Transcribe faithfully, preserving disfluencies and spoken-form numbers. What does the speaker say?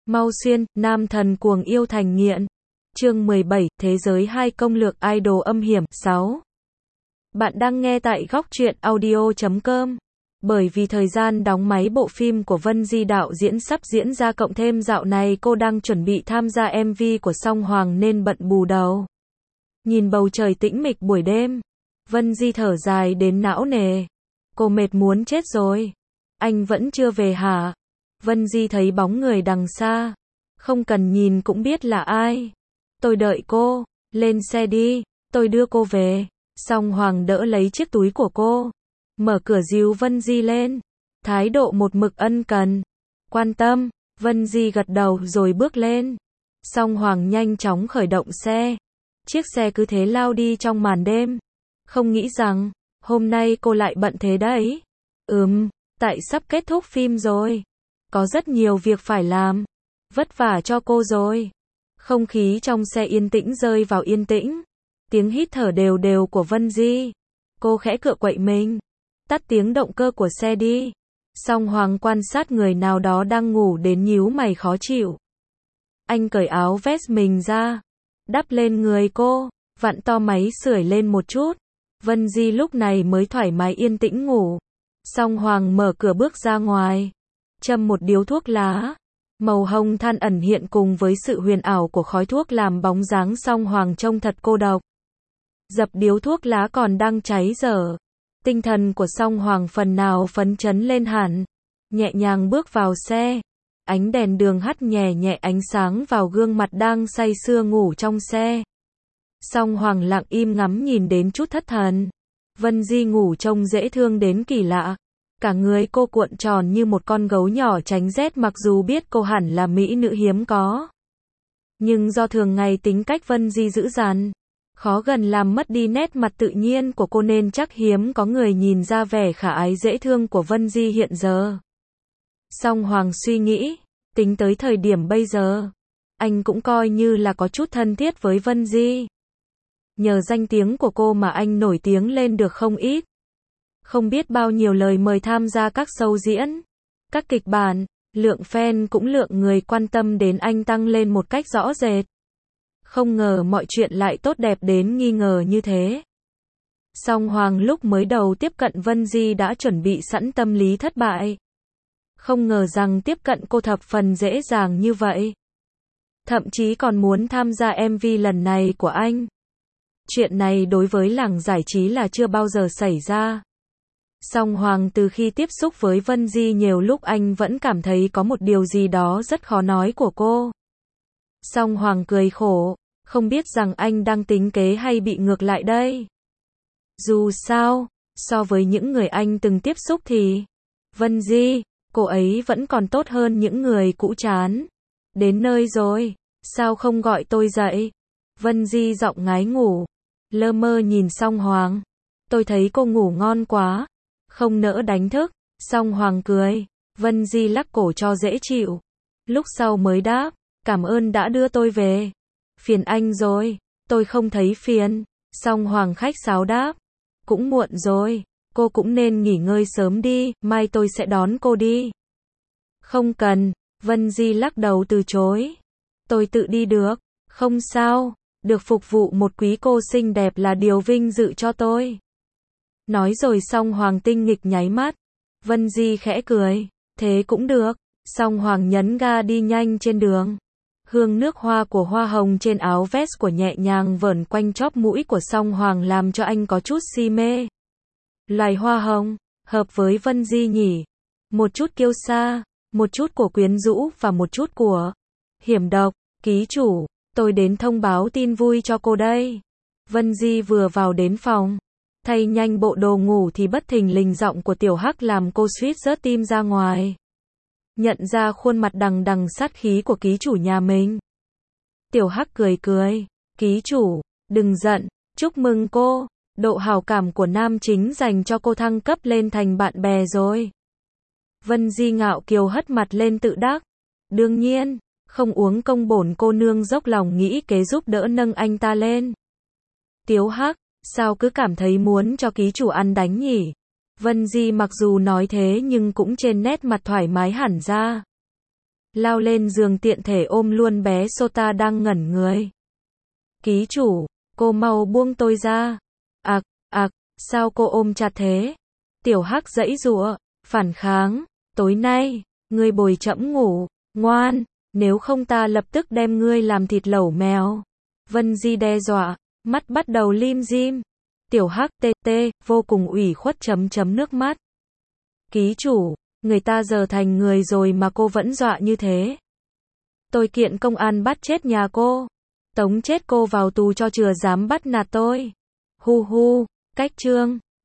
Mau xuyên, nam thần cuồng yêu thành nghiện. Chương mười bảy, Thế giới hai công lược idol âm hiểm. sáu. Bạn đang nghe tại góc truyện audio chấm com. Bởi vì thời gian đóng máy bộ phim của Vân Di đạo diễn sắp diễn ra, cộng thêm dạo này cô đang chuẩn bị tham gia em vê của Song Hoàng nên bận bù đầu. Nhìn bầu trời tĩnh mịch buổi đêm, Vân Di thở dài đến não nề. Cô mệt muốn chết rồi. Anh vẫn chưa về hả? Vân Di thấy bóng người đằng xa. Không cần nhìn cũng biết là ai. Tôi đợi cô. Lên xe đi, tôi đưa cô về. Song Hoàng đỡ lấy chiếc túi của cô, mở cửa dìu Vân Di lên. Thái độ một mực ân cần, quan tâm. Vân Di gật đầu rồi bước lên. Song Hoàng nhanh chóng khởi động xe. Chiếc xe cứ thế lao đi trong màn đêm. Không nghĩ rằng hôm nay cô lại bận thế đấy. Ừm, tại sắp kết thúc phim rồi. Có rất nhiều việc phải làm. Vất vả cho cô rồi. Không khí trong xe yên tĩnh rơi vào yên tĩnh. Tiếng hít thở đều đều của Vân Di. Cô khẽ cựa quậy mình. Tắt tiếng động cơ của xe đi. Song Hoàng quan sát người nào đó đang ngủ đến nhíu mày khó chịu. Anh cởi áo vest mình ra, đắp lên người cô, vặn to máy sưởi lên một chút. Vân Di lúc này mới thoải mái yên tĩnh ngủ. Song Hoàng mở cửa bước ra ngoài, châm một điếu thuốc lá. Màu hồng than ẩn hiện cùng với sự huyền ảo của khói thuốc làm bóng dáng Song Hoàng trông thật cô độc. Dập điếu thuốc lá còn đang cháy dở. Tinh thần của Song Hoàng phần nào phấn chấn lên hẳn. Nhẹ nhàng bước vào xe. Ánh đèn đường hắt nhẹ nhẹ ánh sáng vào gương mặt đang say sưa ngủ trong xe. Song Hoàng lặng im ngắm nhìn đến chút thất thần. Vân Di ngủ trông dễ thương đến kỳ lạ. Cả người cô cuộn tròn như một con gấu nhỏ tránh rét, mặc dù biết cô hẳn là mỹ nữ hiếm có. Nhưng do thường ngày tính cách Vân Di dữ dằn, khó gần làm mất đi nét mặt tự nhiên của cô nên chắc hiếm có người nhìn ra vẻ khả ái dễ thương của Vân Di hiện giờ. Song Hoàng suy nghĩ, tính tới thời điểm bây giờ, anh cũng coi như là có chút thân thiết với Vân Di. Nhờ danh tiếng của cô mà anh nổi tiếng lên được không ít. Không biết bao nhiêu lời mời tham gia các show diễn, các kịch bản, lượng fan cũng lượng người quan tâm đến anh tăng lên một cách rõ rệt. Không ngờ mọi chuyện lại tốt đẹp đến nghi ngờ như thế. Song Hoàng lúc mới đầu tiếp cận Vân Di đã chuẩn bị sẵn tâm lý thất bại. Không ngờ rằng tiếp cận cô thập phần dễ dàng như vậy. Thậm chí còn muốn tham gia em vê lần này của anh. Chuyện này đối với làng giải trí là chưa bao giờ xảy ra. Song Hoàng từ khi tiếp xúc với Vân Di nhiều lúc anh vẫn cảm thấy có một điều gì đó rất khó nói của cô. Song Hoàng cười khổ, không biết rằng anh đang tính kế hay bị ngược lại đây. Dù sao, so với những người anh từng tiếp xúc thì Vân Di, cô ấy vẫn còn tốt hơn những người cũ chán. Đến nơi rồi, sao không gọi tôi dậy? Vân Di giọng ngái ngủ, lơ mơ nhìn Song Hoàng. Tôi thấy cô ngủ ngon quá, không nỡ đánh thức. Song Hoàng cười, Vân Di lắc cổ cho dễ chịu. Lúc sau mới đáp, cảm ơn đã đưa tôi về. Phiền anh rồi, tôi không thấy phiền. Song Hoàng khách sáo đáp, cũng muộn rồi, cô cũng nên nghỉ ngơi sớm đi, mai tôi sẽ đón cô đi. Không cần, Vân Di lắc đầu từ chối. Tôi tự đi được, không sao, được phục vụ một quý cô xinh đẹp là điều vinh dự cho tôi. Nói rồi Song Hoàng tinh nghịch nháy mắt. Vân Di khẽ cười, thế cũng được. Song Hoàng nhấn ga đi nhanh trên đường. Hương nước hoa của hoa hồng trên áo vest của nhẹ nhàng vờn quanh chóp mũi của Song Hoàng làm cho anh có chút si mê. Loài hoa hồng, hợp với Vân Di nhỉ. Một chút kiêu sa, một chút của quyến rũ và một chút của hiểm độc. Ký chủ, tôi đến thông báo tin vui cho cô đây. Vân Di vừa vào đến phòng, thay nhanh bộ đồ ngủ thì bất thình lình giọng của Tiểu Hắc làm cô suýt rớt tim ra ngoài. Nhận ra khuôn mặt đằng đằng sát khí của ký chủ nhà mình. Tiểu Hắc cười cười, ký chủ, đừng giận, chúc mừng cô, độ hảo cảm của nam chính dành cho cô thăng cấp lên thành bạn bè rồi. Vân Di ngạo kiều hất mặt lên tự đắc. Đương nhiên, không uống công bổn cô nương dốc lòng nghĩ kế giúp đỡ nâng anh ta lên. Tiểu Hắc, sao cứ cảm thấy muốn cho ký chủ ăn đánh nhỉ? Vân Di mặc dù nói thế nhưng cũng trên nét mặt thoải mái hẳn ra. lao lên giường tiện thể ôm luôn bé Sota đang ngẩn người. Ký chủ, cô mau buông tôi ra. Ặc, ặc, sao cô ôm chặt thế? Tiểu Hắc giãy giụa, phản kháng, tối nay, ngươi bồi trẫm ngủ, ngoan, nếu không ta lập tức đem ngươi làm thịt lẩu mèo. Vân Di đe dọa, mắt bắt đầu lim dim. Tiểu Hắc tê tê, vô cùng ủy khuất chấm chấm nước mắt. Ký chủ, người ta giờ thành người rồi mà cô vẫn dọa như thế. Tôi kiện công an bắt chết nhà cô. Tống chết cô vào tù cho chừa dám bắt nạt tôi. Hu hu, cách chương.